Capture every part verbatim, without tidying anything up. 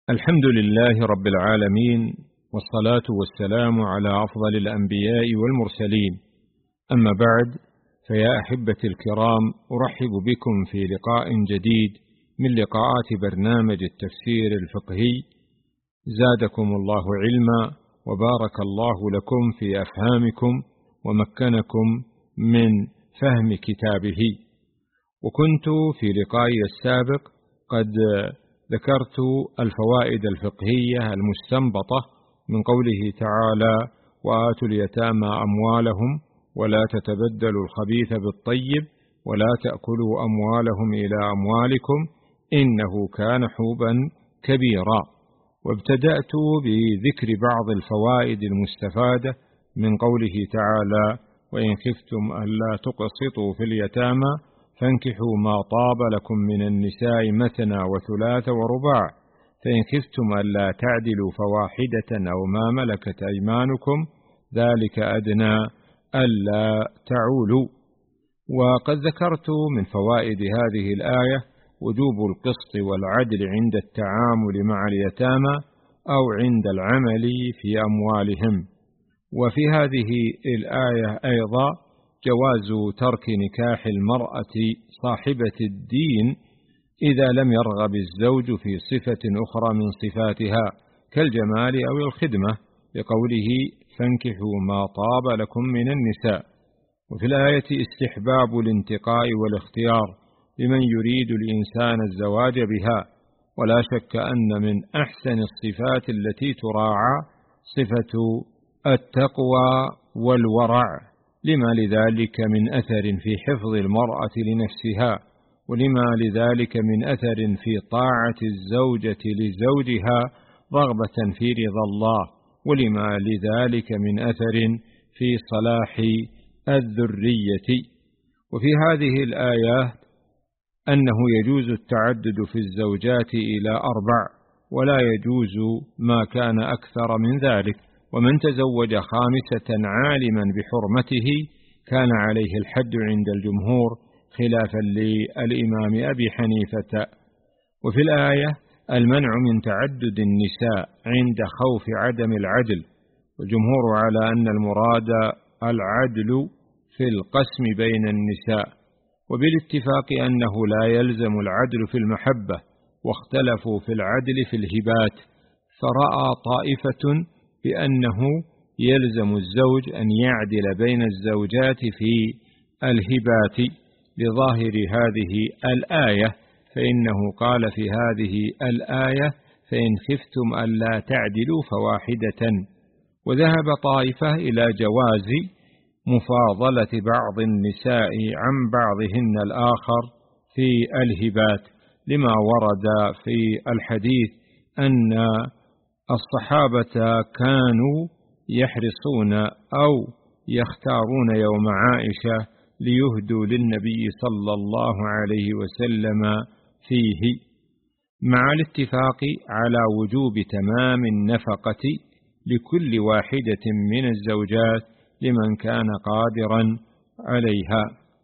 الحمد لله رب العالمين، والصلاة والسلام على أفضل الأنبياء والمرسلين. أما بعد، فيا أحبتي الكرام، أرحب بكم في لقاء جديد من لقاءات برنامج التفسير الفقهي. زادكم الله علما وبارك الله لكم في أفهامكم ومكنكم من فهم كتابه. وكنت في لقائي السابق قد ذكرت الفوائد الفقهية المستنبطة من قوله تعالى: وآتوا اليتامى أموالهم ولا تتبدلوا الخبيث بالطيب ولا تأكلوا أموالهم إلى أموالكم إنه كان حوبا كبيرا. وابتدأت بذكر بعض الفوائد المستفادة من قوله تعالى: وإن خفتم ألا تقسطوا في اليتامى فانكحوا ما طاب لكم من النساء مثنى وثلاث ورباع، فإن خفتم ألا تعدلوا فواحدة أو ما ملكت أيمانكم ذلك أدنى ألا تعولوا. وقد ذكرت من فوائد هذه الآية وجوب القسط والعدل عند التعامل مع اليتامى أو عند العمل في أموالهم. وفي هذه الآية أيضا جواز ترك نكاح المرأة صاحبة الدين إذا لم يرغب الزوج في صفة أخرى من صفاتها كالجمال أو الخدمة، لقوله: فانكحوا ما طاب لكم من النساء. وفي الآية استحباب الانتقاء والاختيار لمن يريد الإنسان الزواج بها، ولا شك أن من أحسن الصفات التي تراعى صفة التقوى والورع، لما لذلك من أثر في حفظ المرأة لنفسها، ولما لذلك من أثر في طاعة الزوجة لزوجها رغبة في رضا الله، ولما لذلك من أثر في صلاح الذرية. وفي هذه الآيات أنه يجوز التعدد في الزوجات إلى أربع، ولا يجوز ما كان أكثر من ذلك. ومن تزوج خامسة عالما بحرمته كان عليه الحد عند الجمهور، خلافا للإمام أبي حنيفة. وفي الآية المنع من تعدد النساء عند خوف عدم العدل، والجمهور على أن المراد العدل في القسم بين النساء، وبالاتفاق أنه لا يلزم العدل في المحبة، واختلفوا في العدل في الهبات، فرأى طائفة بأنه يلزم الزوج أن يعدل بين الزوجات في الهبات لظاهر هذه الآية، فإنه قال في هذه الآية: فإن خفتم ألا تعدلوا فواحدة. وذهب طائفة إلى جواز مفاضلة بعض النساء عن بعضهن الآخر في الهبات، لما ورد في الحديث أن الصحابة كانوا يحرصون أو يختارون يوم عائشة ليهدوا للنبي صلى الله عليه وسلم فيه، مع الاتفاق على وجوب تمام النفقة لكل واحدة من الزوجات لمن كان قادرا عليها.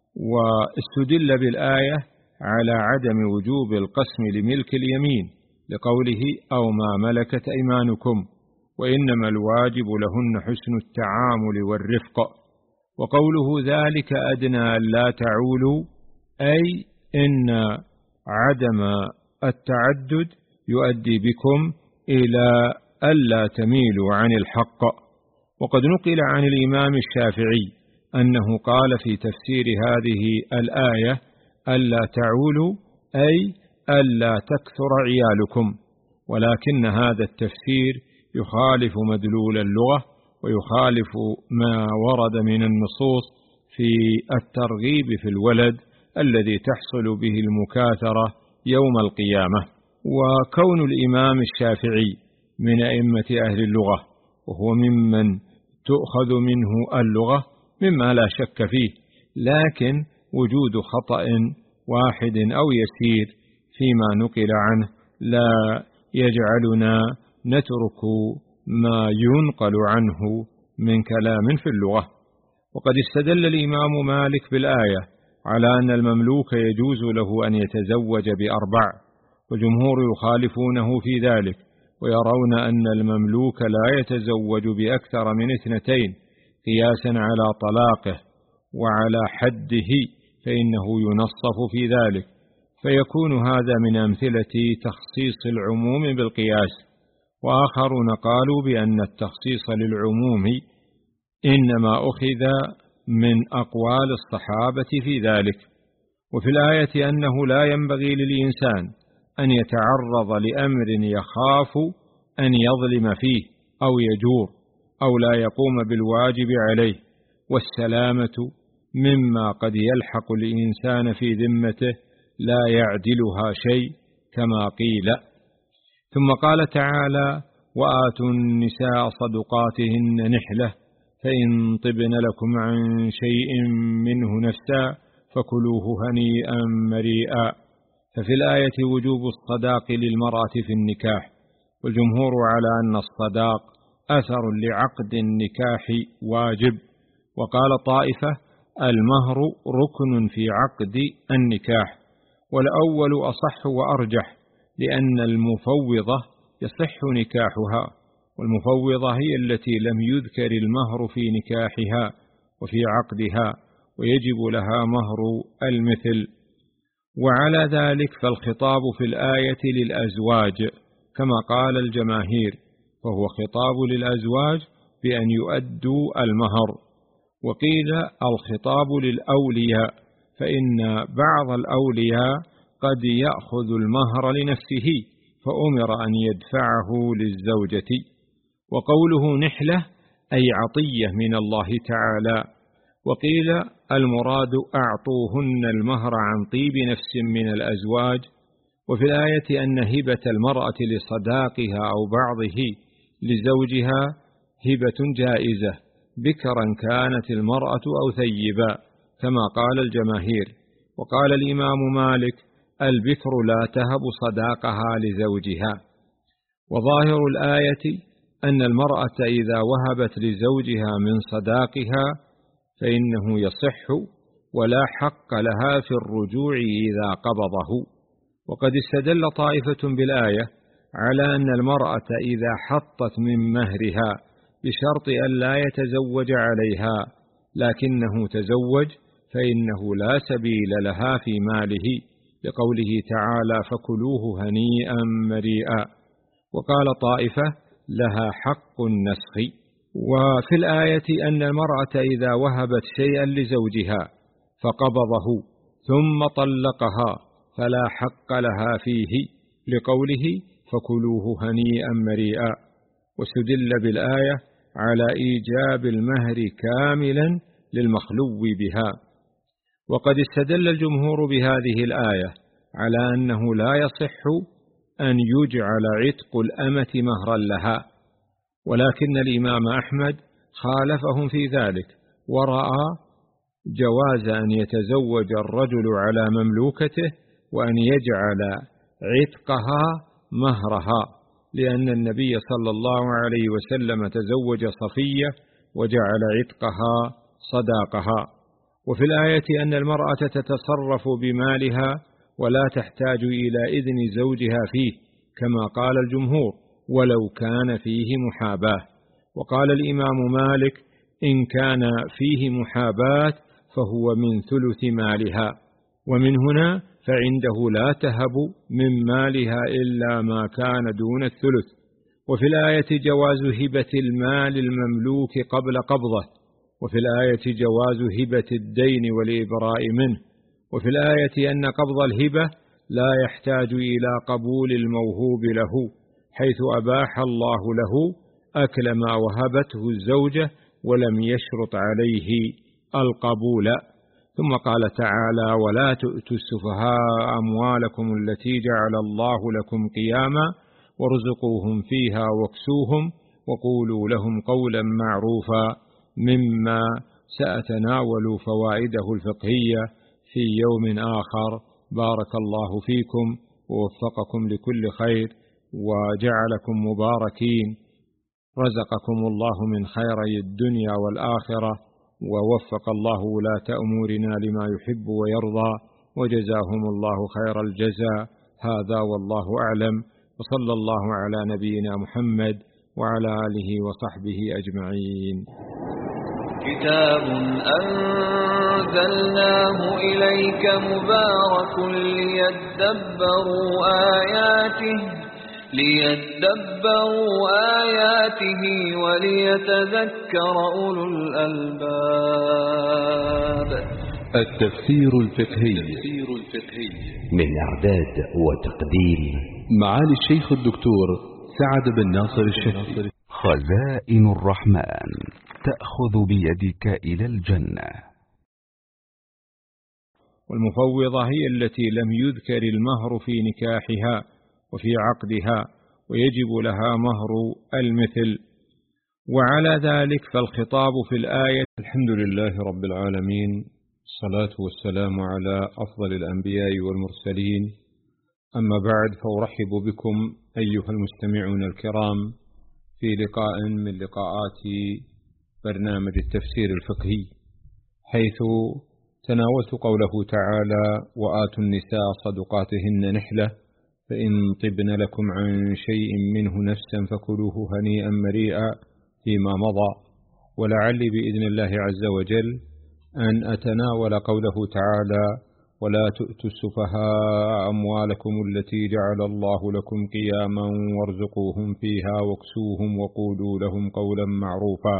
واستدل بالآية على عدم وجوب القسم لملك اليمين، لقوله: أو ما ملكت أيمانكم، وإنما الواجب لهن حسن التعامل والرفق. وقوله: ذلك أدنى لا تعولوا، أي إن عدم التعدد يؤدي بكم إلى ألا تميلوا عن الحق. وقد نقل عن الإمام الشافعي أنه قال في تفسير هذه الآية: ألا تعولوا أي ألا تكثر عيالكم، ولكن هذا التفسير يخالف مدلول اللغة، ويخالف ما ورد من النصوص في الترغيب في الولد الذي تحصل به المكاثرة يوم القيامة. وكون الإمام الشافعي من أئمة أهل اللغة، وهو ممن تؤخذ منه اللغة، مما لا شك فيه، لكن وجود خطأ واحد أو يسير فيما نقل عنه لا يجعلنا نترك ما ينقل عنه من كلام في اللغة. وقد استدل الإمام مالك بالآية على أن المملوك يجوز له أن يتزوج بأربع، وجمهور يخالفونه في ذلك، ويرون أن المملوك لا يتزوج بأكثر من اثنتين قياسا على طلاقه وعلى حده، فإنه ينصف في ذلك، فيكون هذا من أمثلة تخصيص العموم بالقياس. وآخرون قالوا بأن التخصيص للعموم إنما أخذ من أقوال الصحابة في ذلك. وفي الآية أنه لا ينبغي للإنسان أن يتعرض لأمر يخاف أن يظلم فيه أو يجور أو لا يقوم بالواجب عليه، والسلامة مما قد يلحق الإنسان في ذمته لا يعدلها شيء كما قيل. ثم قال تعالى: وآتوا النساء صدقاتهن نحلة فإن طبن لكم عن شيء منه نفسا فكلوه هنيئا مريئا. ففي الآية وجوب الصداق للمرأة في النكاح، والجمهور على أن الصداق أثر لعقد النكاح واجب. وقال طائفة: المهر ركن في عقد النكاح، والأول أصح وأرجح، لأن المفوضة يصح نكاحها، والمفوضة هي التي لم يذكر المهر في نكاحها وفي عقدها، ويجب لها مهر المثل. وعلى ذلك فالخطاب في الآية للأزواج كما قال الجماهير، فهو خطاب للأزواج بأن يؤدوا المهر. وقيل الخطاب للأولياء، فإن بعض الأولياء قد يأخذ المهر لنفسه فأمر أن يدفعه للزوجة. وقوله نحلة أي عطية من الله تعالى. وقيل المراد أعطوهن المهر عن طيب نفس من الأزواج. وفي الآية أن هبة المرأة لصداقها أو بعضه لزوجها هبة جائزة بكرا كانت المرأة أو ثيبا كما قال الجماهير. وقال الإمام مالك: البكر لا تهب صداقها لزوجها. وظاهر الآية أن المرأة إذا وهبت لزوجها من صداقها فإنه يصح، ولا حق لها في الرجوع إذا قبضه. وقد استدل طائفة بالآية على أن المرأة إذا حطت من مهرها بشرط أن لا يتزوج عليها لكنه تزوج فإنه لا سبيل لها في ماله، لقوله تعالى: فكلوه هنيئا مريئا. وقال طائفة: لها حق النسخ. وفي الآية أن المرأة إذا وهبت شيئا لزوجها فقبضه ثم طلقها فلا حق لها فيه، لقوله: فكلوه هنيئا مريئا. واستدل بالآية على إيجاب المهر كاملا للمخلو بها. وقد استدل الجمهور بهذه الآية على أنه لا يصح أن يجعل عتق الأمة مهرا لها، ولكن الإمام أحمد خالفهم في ذلك، ورأى جواز أن يتزوج الرجل على مملوكته وأن يجعل عتقها مهرها، لأن النبي صلى الله عليه وسلم تزوج صفية وجعل عتقها صداقها. وفي الآية أن المرأة تتصرف بمالها ولا تحتاج إلى إذن زوجها فيه كما قال الجمهور ولو كان فيه محاباة. وقال الإمام مالك: إن كان فيه محاباة فهو من ثلث مالها. ومن هنا فعنده لا تهب من مالها إلا ما كان دون الثلث. وفي الآية جواز هبة المال المملوك قبل قبضه، وفي الآية جواز هبة الدين والإبراء منه. وفي الآية أن قبض الهبة لا يحتاج إلى قبول الموهوب له، حيث أباح الله له أكل ما وهبته الزوجة ولم يشرط عليه القبول. ثم قال تعالى: ولا تؤتوا السفهاء أموالكم التي جعل الله لكم قياما وارزقوهم فيها واكسوهم وقولوا لهم قولا معروفا، مما سأتناول فوائده الفقهية في يوم آخر. بارك الله فيكم ووفقكم لكل خير وجعلكم مباركين، رزقكم الله من خيري الدنيا والآخرة، ووفق الله ولاة أمورنا لما يحب ويرضى، وجزاهم الله خير الجزاء. هذا والله أعلم، وصلى الله على نبينا محمد وعلى آله وصحبه أجمعين. كتاب أنزلناه إليك مبارك ليدبروا آياته ليدبروا آياته وليتذكر أولو الألباب. التفسير الفقهي من إعداد وتقديم معالي الشيخ الدكتور سعد بن ناصر الشهري. خزائن الرحمن تأخذ بيدك إلى الجنة. والمفوضة هي التي لم يذكر المهر في نكاحها وفي عقدها ويجب لها مهر المثل. وعلى ذلك فالخطاب في الآية. الحمد لله رب العالمين، الصلاة والسلام على أفضل الأنبياء والمرسلين. أما بعد، فأرحب بكم أيها المستمعون الكرام في لقاء من لقاءات برنامج التفسير الفقهي، حيث تناولت قوله تعالى: وآتوا النساء صدقاتهن نحلة فإن طبن لكم عن شيء منه نفسا فكلوه هنيئا مريئا فيما مضى. ولعلي بإذن الله عز وجل أن أتناول قوله تعالى: ولا تؤتوا السفهاء أموالكم التي جعل الله لكم قياما وارزقوهم فيها واكسوهم وقولوا لهم قولا معروفا.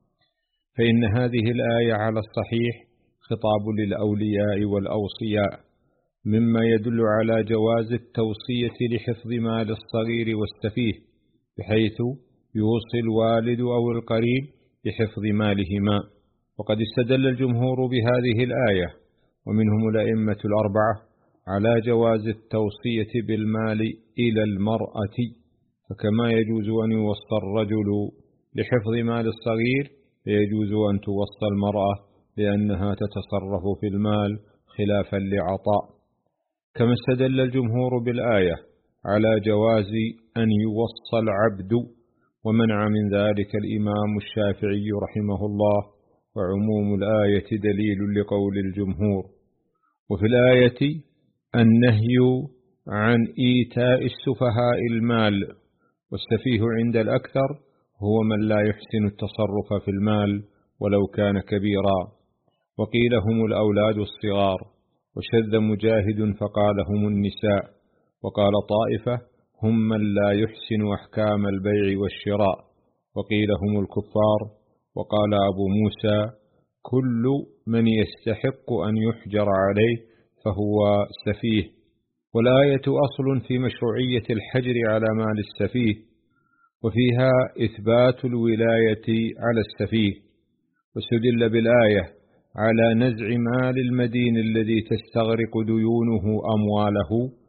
فإن هذه الآية على الصحيح خطاب للأولياء والأوصياء، مما يدل على جواز التوصية لحفظ مال الصغير والسفيه، بحيث يوصي الوالد أو القريب بحفظ مالهما. وقد استدل الجمهور بهذه الآية، ومنهم الأئمة الأربعة، على جواز التوصية بالمال إلى المرأة، فكما يجوز أن يوصى الرجل لحفظ مال الصغير فيجوز أن توصى المرأة لأنها تتصرف في المال خلافا لعطاء. كما استدل الجمهور بالآية على جواز أن يوصى العبد، ومنع من ذلك الإمام الشافعي رحمه الله، وعموم الآية دليل لقول الجمهور. وفي الآية النهي عن إيتاء السفهاء المال، والسفيه عند الأكثر هو من لا يحسن التصرف في المال ولو كان كبيرا، وقيل هم الأولاد الصغار، وشذ مجاهد فقال هم النساء، وقال طائفة هم من لا يحسن أحكام البيع والشراء، وقيل هم الكفار، وقال أبو موسى كل من يستحق أن يحجر عليه فهو سفيه. والآية أصل في مشروعية الحجر على مال السفيه، وفيها إثبات الولاية على السفيه. واستدل بالآية على نزع مال المدين الذي تستغرق ديونه أمواله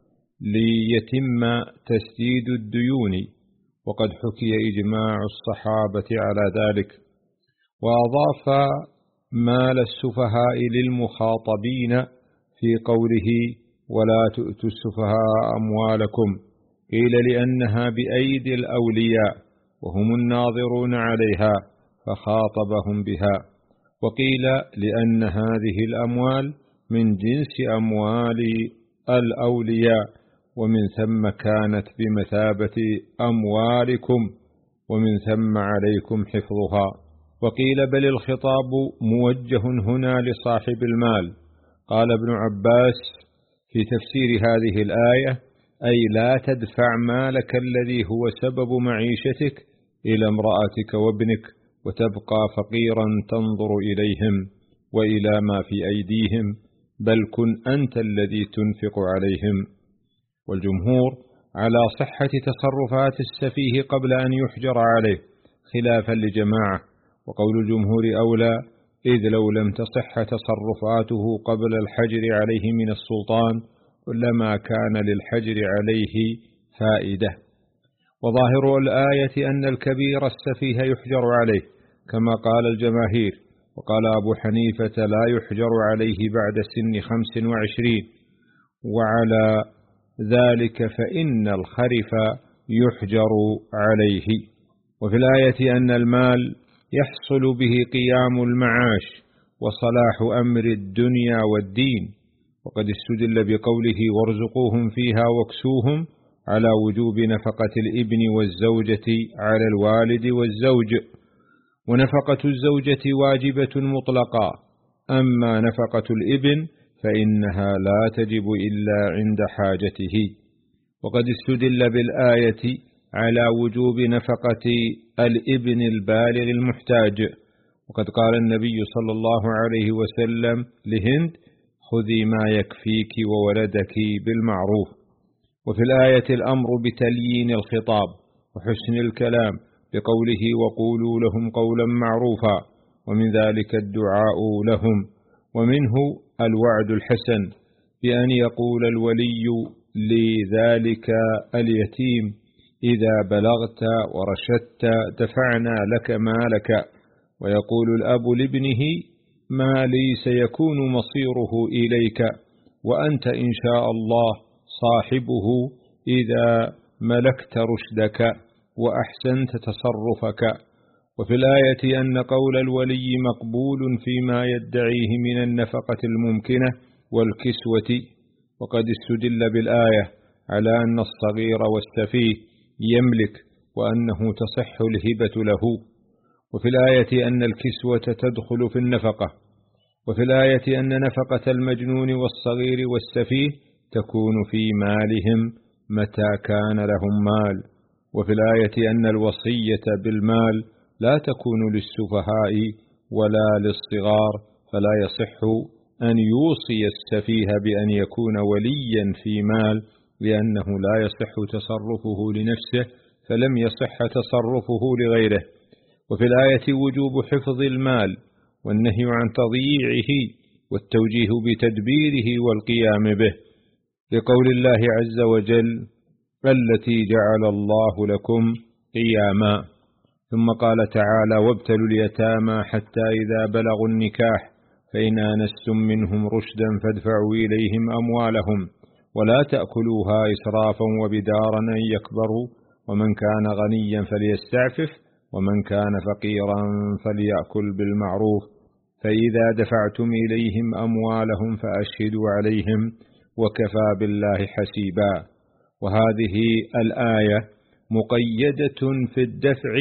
ليتم تسديد الديون، وقد حكي إجماع الصحابة على ذلك. وأضاف مال السفهاء للمخاطبين في قوله ولا تؤتوا السفهاء أموالكم، قيل لأنها بأيدي الأولياء وهم الناظرون عليها فخاطبهم بها، وقيل لأن هذه الأموال من جنس أموال الأولياء، ومن ثم كانت بمثابة أموالكم، ومن ثم عليكم حفظها. وقيل بل الخطاب موجه هنا لصاحب المال. قال ابن عباس في تفسير هذه الآية: أي لا تدفع مالك الذي هو سبب معيشتك إلى امرأتك وابنك وتبقى فقيرا تنظر إليهم وإلى ما في أيديهم، بل كن أنت الذي تنفق عليهم. والجمهور على صحة تصرفات السفيه قبل أن يحجر عليه، خلافا لجماعة، وقول الجمهور أولى، إذ لو لم تصح تصرفاته قبل الحجر عليه من السلطان لما كان للحجر عليه فائدة. وظاهر الآية أن الكبير السفيه يحجر عليه كما قال الجماهير، وقال أبو حنيفة لا يحجر عليه بعد سن خمس وعشرين، وعلى ذلك فإن الخرف يحجر عليه. وفي الآية أن المال يحصل به قيام المعاش وصلاح أمر الدنيا والدين، وقد استدل بقوله وارزقوهم فيها واكسوهم، على وجوب نفقة الابن والزوجة على الوالد والزوج، ونفقة الزوجة واجبة مطلقا، أما نفقة الابن فإنها لا تجب إلا عند حاجته. وقد استدل بالآية على وجوب نفقة الابن البالغ المحتاج، وقد قال النبي صلى الله عليه وسلم لهند: خذي ما يكفيك وولدك بالمعروف. وفي الآية الأمر بتليين الخطاب وحسن الكلام بقوله: وقولوا لهم قولا معروفا، ومن ذلك الدعاء لهم، ومنه الوعد الحسن بأن يقول الولي لذلك اليتيم: إذا بلغت ورشدت دفعنا لك مالك. ويقول الأب لابنه: ما لي سيكون مصيره إليك، وأنت إن شاء الله صاحبه إذا ملكت رشدك وأحسنت تصرفك. وفي الآية أن قول الولي مقبول فيما يدعيه من النفقة الممكنة والكسوة، وقد استدل بالآية على أن الصغير والسفيه يملك وأنه تصح الهبة له. وفي الآية أن الكسوة تدخل في النفقة. وفي الآية أن نفقة المجنون والصغير والسفيه تكون في مالهم متى كان لهم مال. وفي الآية أن الوصية بالمال لا تكون للسفهاء ولا للصغار، فلا يصح أن يوصي السفيه بأن يكون وليا في مال، لأنه لا يصح تصرفه لنفسه، فلم يصح تصرفه لغيره. وفي الآية وجوب حفظ المال والنهي عن تضييعه والتوجيه بتدبيره والقيام به، لقول الله عز وجل: التي جعل الله لكم قياما. ثم قال تعالى: وابتلوا اليتامى حتى إذا بلغوا النكاح فإن آنستم منهم رشدا فادفعوا إليهم أموالهم ولا تأكلوها إسرافا وبدارا أن يكبروا، ومن كان غنيا فليستعفف ومن كان فقيرا فليأكل بالمعروف، فإذا دفعتم إليهم أموالهم فأشهدوا عليهم وكفى بالله حسيبا. وهذه الآية مقيدة في الدفع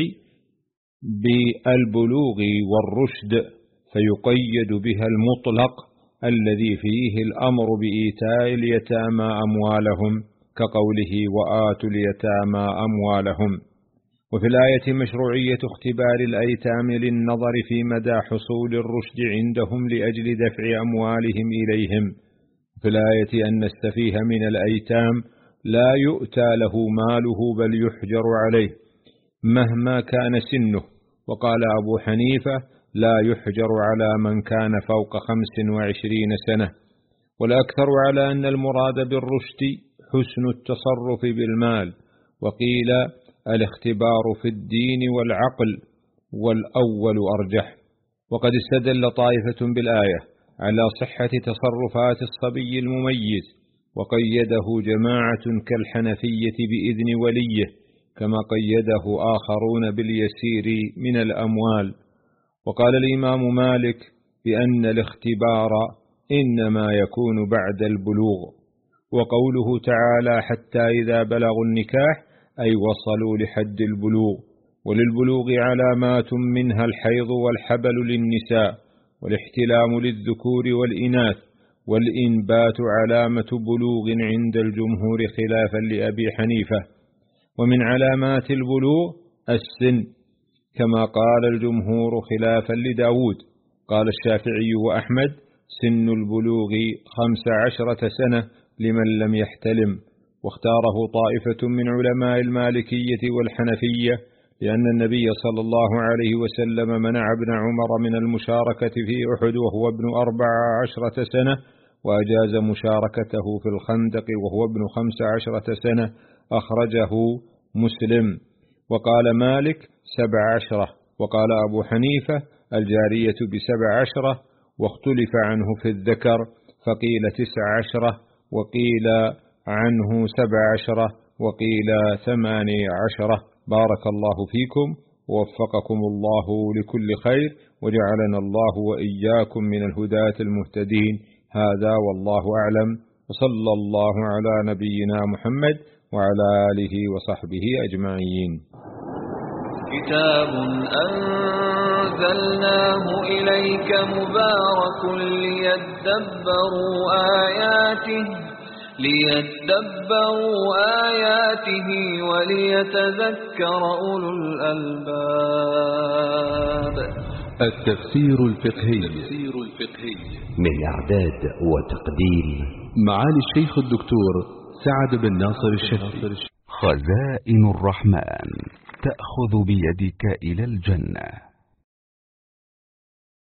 بالبلوغ والرشد، فيقيد بها المطلق الذي فيه الأمر بإيتاء اليتامى أموالهم، كقوله: وآتوا اليتامى أموالهم. وفي الآية مشروعية اختبار الأيتام للنظر في مدى حصول الرشد عندهم لأجل دفع أموالهم إليهم. في الآية أن السفيه من الأيتام لا يؤتى له ماله بل يحجر عليه مهما كان سنه. وقال أبو حنيفة: لا يحجر على من كان فوق خمس وعشرين سنة. والأكثر على أن المراد بالرشد حسن التصرف بالمال، وقيل الاختبار في الدين والعقل، والأول أرجح. وقد استدل طائفة بالآية على صحة تصرفات الصبي المميز، وقيده جماعة كالحنفية بإذن وليه، كما قيده آخرون باليسير من الأموال. وقال الإمام مالك بأن الاختبار إنما يكون بعد البلوغ. وقوله تعالى: حتى إذا بلغوا النكاح، أي وصلوا لحد البلوغ. وللبلوغ علامات منها الحيض والحبل للنساء، والاحتلام للذكور والإناث، والإنبات علامة بلوغ عند الجمهور خلافا لأبي حنيفة. ومن علامات البلوغ السن، كما قال الجمهور خلافا لداود. قال الشافعي وأحمد: سن البلوغ خمس عشرة سنة لمن لم يحتلم. واختاره طائفة من علماء المالكية والحنفية، لأن النبي صلى الله عليه وسلم منع ابن عمر من المشاركة في أحد وهو ابن أربع عشرة سنة، وأجاز مشاركته في الخندق وهو ابن خمس عشرة سنة، أخرجه مسلم. وقال مالك: سبع عشرة. وقال أبو حنيفة: الجارية بسبع عشرة. واختلف عنه في الذكر، فقيل تسع عشرة، وقيل عنه سبع عشرة، وقيل ثماني عشرة. بارك الله فيكم ووفقكم الله لكل خير، وجعلنا الله وإياكم من الهداة المهتدين. هذا والله أعلم، وصلى الله على نبينا محمد وعلى آله وصحبه أجمعين. كتاب أنزلناه إليك مبارك ليدبروا آياته ليدبروا آياته وليتذكر أولو الألباب. التفسير الفقهي من إعداد وتقديم معالي الشيخ الدكتور سعد بن ناصر الشافعي. خزائن الرحمن تأخذ بيدك إلى الجنة.